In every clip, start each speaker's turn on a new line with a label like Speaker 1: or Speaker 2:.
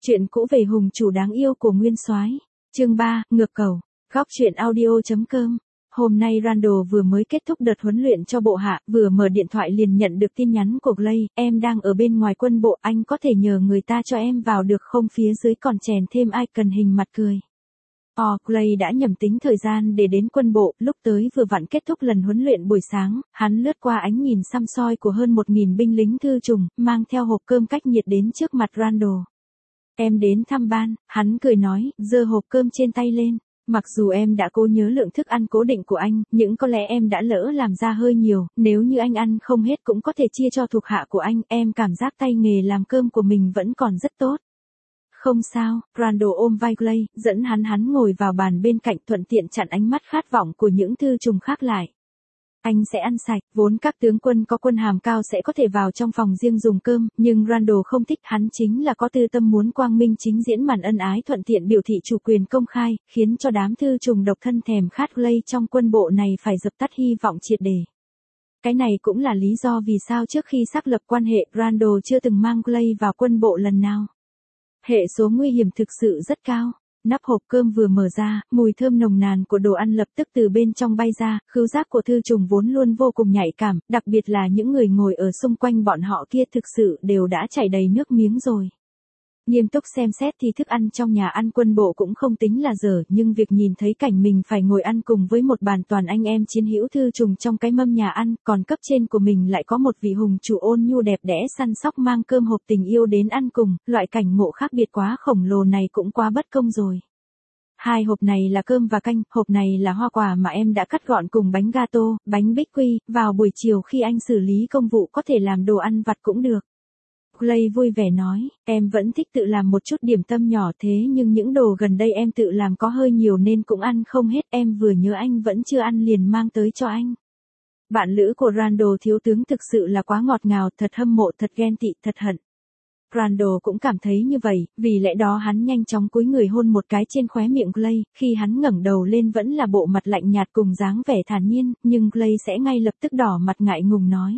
Speaker 1: Chuyện cũ về hùng chủ đáng yêu của Nguyên Soái. Chương 3, ngược cầu. Góc truyện audio.com. Hôm nay Randall vừa mới kết thúc đợt huấn luyện cho bộ hạ, vừa mở điện thoại liền nhận được tin nhắn của Clay, em đang ở bên ngoài quân bộ, anh có thể nhờ người ta cho em vào được không? Phía dưới còn chèn thêm icon hình mặt cười. Clay đã nhầm tính thời gian để đến quân bộ, lúc tới vừa vặn kết thúc lần huấn luyện buổi sáng, hắn lướt qua ánh nhìn săm soi của hơn 1.000 binh lính thư trùng, mang theo hộp cơm cách nhiệt đến trước mặt Randall. Em đến thăm ban, hắn cười nói, giơ hộp cơm trên tay lên. Mặc dù em đã cố nhớ lượng thức ăn cố định của anh, nhưng có lẽ em đã lỡ làm ra hơi nhiều, nếu như anh ăn không hết cũng có thể chia cho thuộc hạ của anh, em cảm giác tay nghề làm cơm của mình vẫn còn rất tốt. Không sao, Randall ôm vai Clay, dẫn hắn ngồi vào bàn bên cạnh, thuận tiện chặn ánh mắt khát vọng của những thư trùng khác lại. Anh sẽ ăn sạch, vốn các tướng quân có quân hàm cao sẽ có thể vào trong phòng riêng dùng cơm, nhưng Randall không thích, hắn chính là có tư tâm muốn quang minh chính diễn màn ân ái, thuận tiện biểu thị chủ quyền công khai, khiến cho đám thư trùng độc thân thèm khát Clay trong quân bộ này phải dập tắt hy vọng triệt để. Cái này cũng là lý do vì sao trước khi xác lập quan hệ, Randall chưa từng mang Clay vào quân bộ lần nào. Hệ số nguy hiểm thực sự rất cao. Nắp hộp cơm vừa mở ra, mùi thơm nồng nàn của đồ ăn lập tức từ bên trong bay ra, khứu giác của thư trùng vốn luôn vô cùng nhạy cảm, đặc biệt là những người ngồi ở xung quanh bọn họ kia thực sự đều đã chảy đầy nước miếng rồi. Nghiêm túc xem xét thì thức ăn trong nhà ăn quân bộ cũng không tính là dở, nhưng việc nhìn thấy cảnh mình phải ngồi ăn cùng với một bàn toàn anh em chiến hữu thư trùng trong cái mâm nhà ăn, còn cấp trên của mình lại có một vị hùng chủ ôn nhu đẹp đẽ săn sóc mang cơm hộp tình yêu đến ăn cùng, loại cảnh ngộ khác biệt quá khổng lồ này cũng quá bất công rồi. Hai hộp này là cơm và canh, hộp này là hoa quả mà em đã cắt gọn cùng bánh gato, bánh bích quy, vào buổi chiều khi anh xử lý công vụ có thể làm đồ ăn vặt cũng được. Clay vui vẻ nói, em vẫn thích tự làm một chút điểm tâm nhỏ thế nhưng những đồ gần đây em tự làm có hơi nhiều nên cũng ăn không hết, em vừa nhớ anh vẫn chưa ăn liền mang tới cho anh. Bạn lữ của Randall thiếu tướng thực sự là quá ngọt ngào, thật hâm mộ, thật ghen tị, thật hận. Randall cũng cảm thấy như vậy, vì lẽ đó hắn nhanh chóng cúi người hôn một cái trên khóe miệng Clay, khi hắn ngẩng đầu lên vẫn là bộ mặt lạnh nhạt cùng dáng vẻ thản nhiên, nhưng Clay sẽ ngay lập tức đỏ mặt ngại ngùng nói.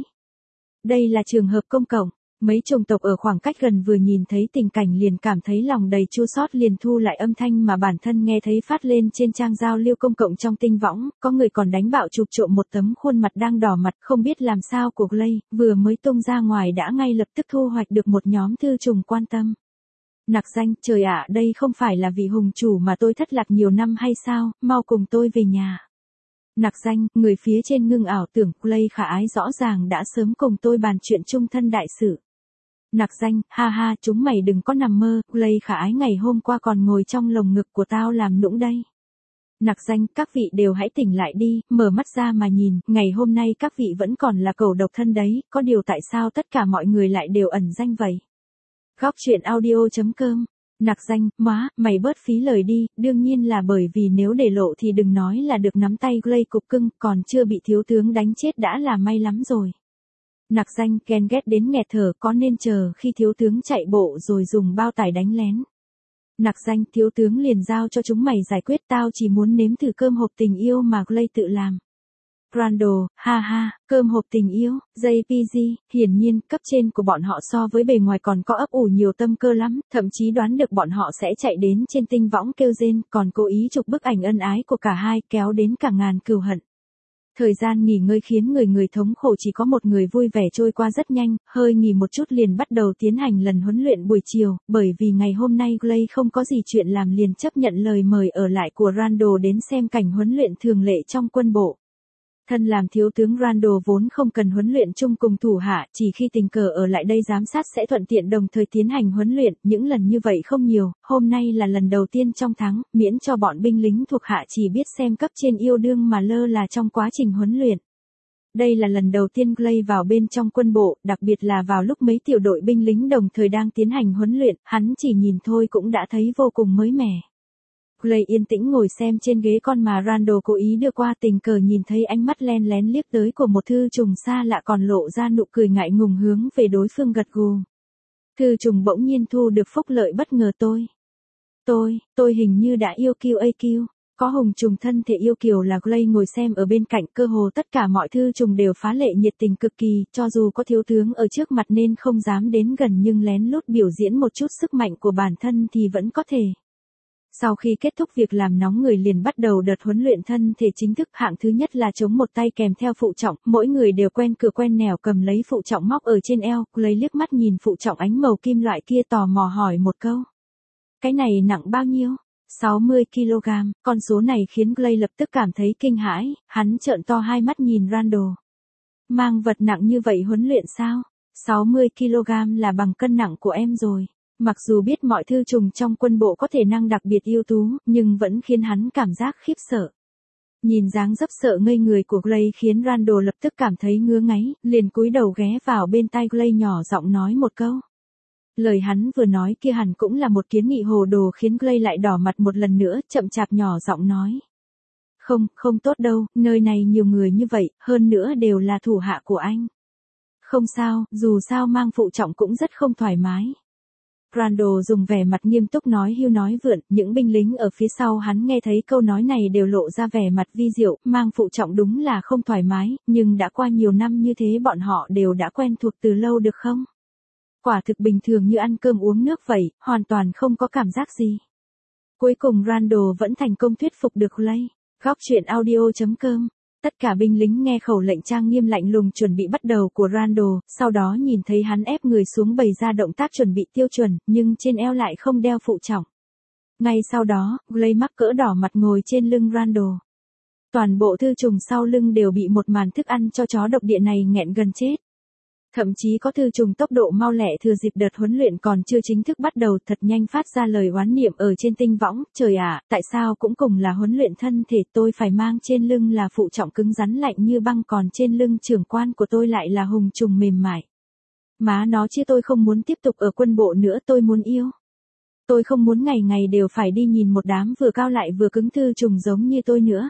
Speaker 1: Đây là trường hợp công cộng. Mấy chủng tộc ở khoảng cách gần vừa nhìn thấy tình cảnh liền cảm thấy lòng đầy chua xót, liền thu lại âm thanh mà bản thân nghe thấy phát lên trên trang giao lưu công cộng trong tinh võng, có người còn đánh bạo chụp trộm một tấm khuôn mặt đang đỏ mặt không biết làm sao của Clay, vừa mới tung ra ngoài đã ngay lập tức thu hoạch được một nhóm thư trùng quan tâm. Nặc danh, trời ạ, đây không phải là vị hùng chủ mà tôi thất lạc nhiều năm hay sao, mau cùng tôi về nhà. Nặc danh, người phía trên ngưng ảo tưởng, Clay khả ái rõ ràng đã sớm cùng tôi bàn chuyện chung thân đại sự. Nặc danh, ha ha, chúng mày đừng có nằm mơ, Clay khả ái ngày hôm qua còn ngồi trong lồng ngực của tao làm nũng đây. Nặc danh, các vị đều hãy tỉnh lại đi, mở mắt ra mà nhìn, ngày hôm nay các vị vẫn còn là cẩu độc thân đấy, có điều tại sao tất cả mọi người lại đều ẩn danh vậy? Góc truyện audio.com. Nặc danh, má, mày bớt phí lời đi, đương nhiên là bởi vì nếu để lộ thì đừng nói là được nắm tay Clay cục cưng, còn chưa bị thiếu tướng đánh chết đã là may lắm rồi. Nặc danh, ghen ghét đến nghẹt thở, có nên chờ khi thiếu tướng chạy bộ rồi dùng bao tải đánh lén. Nặc danh, thiếu tướng liền giao cho chúng mày giải quyết, tao chỉ muốn nếm thử cơm hộp tình yêu mà Clay tự làm. Randall, ha ha, cơm hộp tình yêu, JPG, hiển nhiên, cấp trên của bọn họ so với bề ngoài còn có ấp ủ nhiều tâm cơ lắm, thậm chí đoán được bọn họ sẽ chạy đến trên tinh võng kêu rên, còn cố ý chụp bức ảnh ân ái của cả hai, kéo đến cả ngàn cừu hận. Thời gian nghỉ ngơi khiến người thống khổ chỉ có một người vui vẻ trôi qua rất nhanh, hơi nghỉ một chút liền bắt đầu tiến hành lần huấn luyện buổi chiều, bởi vì ngày hôm nay Clay không có gì chuyện làm liền chấp nhận lời mời ở lại của Randall đến xem cảnh huấn luyện thường lệ trong quân bộ. Thân làm thiếu tướng Randall vốn không cần huấn luyện chung cùng thủ hạ, chỉ khi tình cờ ở lại đây giám sát sẽ thuận tiện đồng thời tiến hành huấn luyện, những lần như vậy không nhiều, hôm nay là lần đầu tiên trong tháng, miễn cho bọn binh lính thuộc hạ chỉ biết xem cấp trên yêu đương mà lơ là trong quá trình huấn luyện. Đây là lần đầu tiên Clay vào bên trong quân bộ, đặc biệt là vào lúc mấy tiểu đội binh lính đồng thời đang tiến hành huấn luyện, hắn chỉ nhìn thôi cũng đã thấy vô cùng mới mẻ. Clay yên tĩnh ngồi xem trên ghế con mà Randall cố ý đưa qua, tình cờ nhìn thấy ánh mắt len lén liếc tới của một thư trùng xa lạ còn lộ ra nụ cười ngại ngùng hướng về đối phương gật gù. Thư trùng bỗng nhiên thu được phúc lợi bất ngờ tôi hình như đã yêu QAQ. Có hùng trùng thân thể yêu kiều là Clay ngồi xem ở bên cạnh, cơ hồ tất cả mọi thư trùng đều phá lệ nhiệt tình cực kỳ, cho dù có thiếu tướng ở trước mặt nên không dám đến gần nhưng lén lút biểu diễn một chút sức mạnh của bản thân thì vẫn có thể. Sau khi kết thúc việc làm nóng người liền bắt đầu đợt huấn luyện thân thể chính thức, hạng thứ nhất là chống một tay kèm theo phụ trọng, mỗi người đều quen cửa quen nẻo cầm lấy phụ trọng móc ở trên eo, Clay liếc mắt nhìn phụ trọng ánh màu kim loại kia tò mò hỏi một câu. Cái này nặng bao nhiêu? 60 kg, con số này khiến Clay lập tức cảm thấy kinh hãi, hắn trợn to hai mắt nhìn Randall. Mang vật nặng như vậy huấn luyện sao? 60 kg là bằng cân nặng của em rồi. Mặc dù biết mọi thư trùng trong quân bộ có thể năng đặc biệt ưu tú, nhưng vẫn khiến hắn cảm giác khiếp sợ. Nhìn dáng dấp sợ ngây người của Clay khiến Randall lập tức cảm thấy ngứa ngáy, liền cúi đầu ghé vào bên tai Clay nhỏ giọng nói một câu. Lời hắn vừa nói kia hẳn cũng là một kiến nghị hồ đồ khiến Clay lại đỏ mặt một lần nữa, chậm chạp nhỏ giọng nói. Không tốt đâu, nơi này nhiều người như vậy, hơn nữa đều là thủ hạ của anh. Không sao, dù sao mang phụ trọng cũng rất không thoải mái. Randall dùng vẻ mặt nghiêm túc nói hưu nói vượn, những binh lính ở phía sau hắn nghe thấy câu nói này đều lộ ra vẻ mặt vi diệu, mang phụ trọng đúng là không thoải mái, nhưng đã qua nhiều năm như thế bọn họ đều đã quen thuộc từ lâu được không? Quả thực bình thường như ăn cơm uống nước vậy, hoàn toàn không có cảm giác gì. Cuối cùng Randall vẫn thành công thuyết phục được Clay. Góc truyện audio.com. Tất cả binh lính nghe khẩu lệnh trang nghiêm lạnh lùng chuẩn bị bắt đầu của Randall, sau đó nhìn thấy hắn ép người xuống bày ra động tác chuẩn bị tiêu chuẩn, nhưng trên eo lại không đeo phụ trọng. Ngay sau đó, Clay mắc cỡ đỏ mặt ngồi trên lưng Randall. Toàn bộ thư trùng sau lưng đều bị một màn thức ăn cho chó độc địa này nghẹn gần chết. Thậm chí có thư trùng tốc độ mau lẹ thừa dịp đợt huấn luyện còn chưa chính thức bắt đầu thật nhanh phát ra lời oán niệm ở trên tinh võng, trời ạ, tại sao cũng cùng là huấn luyện thân thể tôi phải mang trên lưng là phụ trọng cứng rắn lạnh như băng còn trên lưng trưởng quan của tôi lại là hùng trùng mềm mại. Má nó chứ tôi không muốn tiếp tục ở quân bộ nữa tôi muốn yêu. Tôi không muốn ngày ngày đều phải đi nhìn một đám vừa cao lại vừa cứng thư trùng giống như tôi nữa.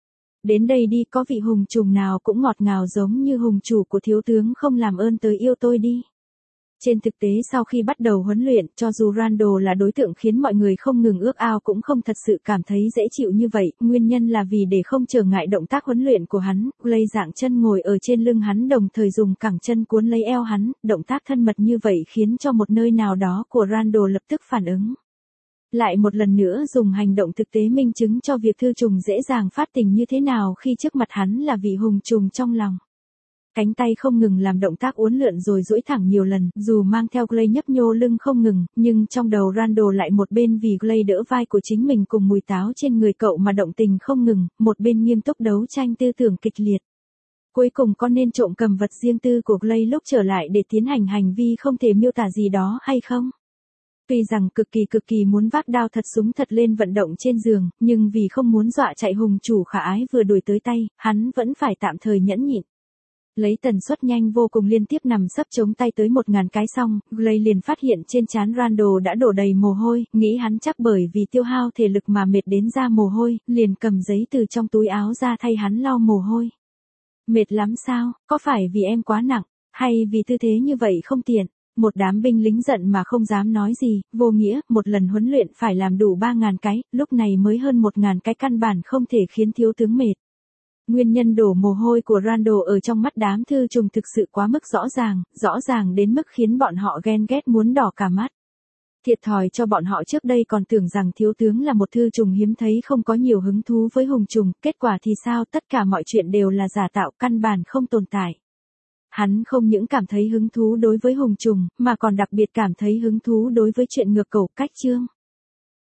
Speaker 1: Đến đây đi có vị hùng trùng nào cũng ngọt ngào giống như hùng chủ của thiếu tướng không làm ơn tới yêu tôi đi. Trên thực tế sau khi bắt đầu huấn luyện cho dù Randall là đối tượng khiến mọi người không ngừng ước ao cũng không thật sự cảm thấy dễ chịu như vậy, nguyên nhân là vì để không trở ngại động tác huấn luyện của hắn, Clay dạng chân ngồi ở trên lưng hắn đồng thời dùng cẳng chân cuốn lấy eo hắn, động tác thân mật như vậy khiến cho một nơi nào đó của Randall lập tức phản ứng. Lại một lần nữa dùng hành động thực tế minh chứng cho việc thư trùng dễ dàng phát tình như thế nào khi trước mặt hắn là vị hùng trùng trong lòng. Cánh tay không ngừng làm động tác uốn lượn rồi duỗi thẳng nhiều lần, dù mang theo Clay nhấp nhô lưng không ngừng, nhưng trong đầu Randall lại một bên vì Clay đỡ vai của chính mình cùng mùi táo trên người cậu mà động tình không ngừng, một bên nghiêm túc đấu tranh tư tưởng kịch liệt. Cuối cùng có nên trộm cầm vật riêng tư của Clay lúc trở lại để tiến hành hành vi không thể miêu tả gì đó hay không? Tuy rằng cực kỳ muốn vác đao thật súng thật lên vận động trên giường, nhưng vì không muốn dọa chạy hùng chủ khả ái vừa đuổi tới tay, hắn vẫn phải tạm thời nhẫn nhịn. Lấy tần suất nhanh vô cùng liên tiếp nằm sấp chống tay tới 1000 cái xong, Clay liền phát hiện trên trán Randall đã đổ đầy mồ hôi, nghĩ hắn chắc bởi vì tiêu hao thể lực mà mệt đến ra mồ hôi, liền cầm giấy từ trong túi áo ra thay hắn lau mồ hôi. Mệt lắm sao, có phải vì em quá nặng, hay vì tư thế như vậy không tiện? Một đám binh lính giận mà không dám nói gì, vô nghĩa, một lần huấn luyện phải làm đủ 3000 cái, lúc này mới hơn 1000 cái căn bản không thể khiến thiếu tướng mệt. Nguyên nhân đổ mồ hôi của Randall ở trong mắt đám thư trùng thực sự quá mức rõ ràng đến mức khiến bọn họ ghen ghét muốn đỏ cả mắt. Thiệt thòi cho bọn họ trước đây còn tưởng rằng thiếu tướng là một thư trùng hiếm thấy không có nhiều hứng thú với hùng trùng, kết quả thì sao, tất cả mọi chuyện đều là giả tạo, căn bản không tồn tại. Hắn không những cảm thấy hứng thú đối với hùng trùng, mà còn đặc biệt cảm thấy hứng thú đối với chuyện ngược cẩu cách chương.